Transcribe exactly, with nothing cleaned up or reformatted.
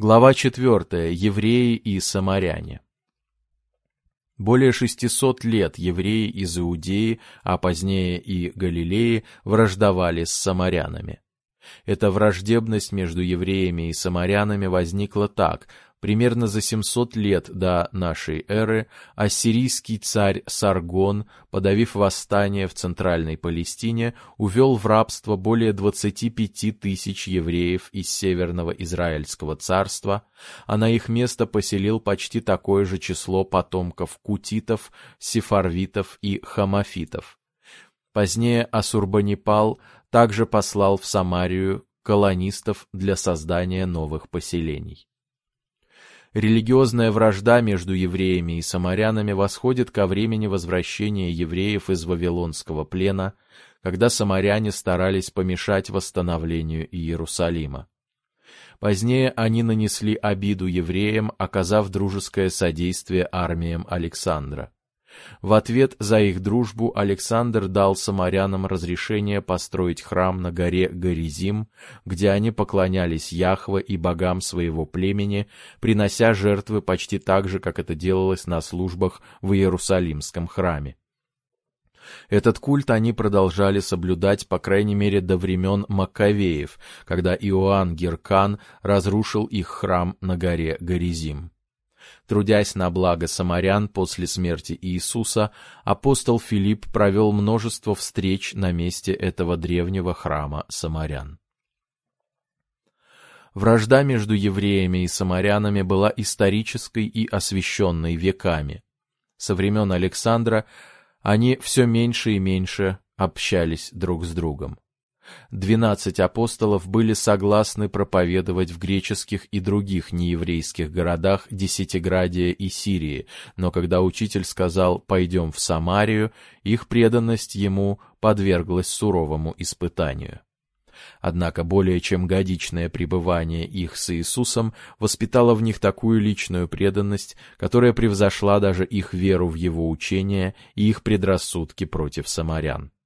Глава четвертая. Евреи и самаряне. Более шестисот лет евреи из Иудеи, а позднее и Галилеи, враждовали с самарянами. Эта враждебность между евреями и самарянами возникла так: примерно за семьсот лет до нашей эры ассирийский царь Саргон, подавив восстание в Центральной Палестине, увел в рабство более двадцати пяти тысяч евреев из Северного Израильского царства, а на их место поселил почти такое же число потомков кутитов, сефарвитов и хамафитов. Позднее Ассурбанипал также послал в Самарию колонистов для создания новых поселений. Религиозная вражда между евреями и самарянами восходит ко времени возвращения евреев из Вавилонского плена, когда самаряне старались помешать восстановлению Иерусалима. Позднее они нанесли обиду евреям, оказав дружеское содействие армиям Александра. В ответ за их дружбу Александр дал самарянам разрешение построить храм на горе Горизим, где они поклонялись Яхве и богам своего племени, принося жертвы почти так же, как это делалось на службах в Иерусалимском храме. Этот культ они продолжали соблюдать, по крайней мере, до времен Маккавеев, когда Иоанн Гиркан разрушил их храм на горе Горизим. Трудясь на благо самарян после смерти Иисуса, апостол Филипп провел множество встреч на месте этого древнего храма самарян. Вражда между евреями и самарянами была исторической и освященной веками. Со времен Александра они все меньше и меньше общались друг с другом. Двенадцать апостолов были согласны проповедовать в греческих и других нееврейских городах Десятиградия и Сирии, но когда учитель сказал «пойдем в Самарию», их преданность ему подверглась суровому испытанию. Однако более чем годичное пребывание их с Иисусом воспитало в них такую личную преданность, которая превзошла даже их веру в его учение и их предрассудки против самарян.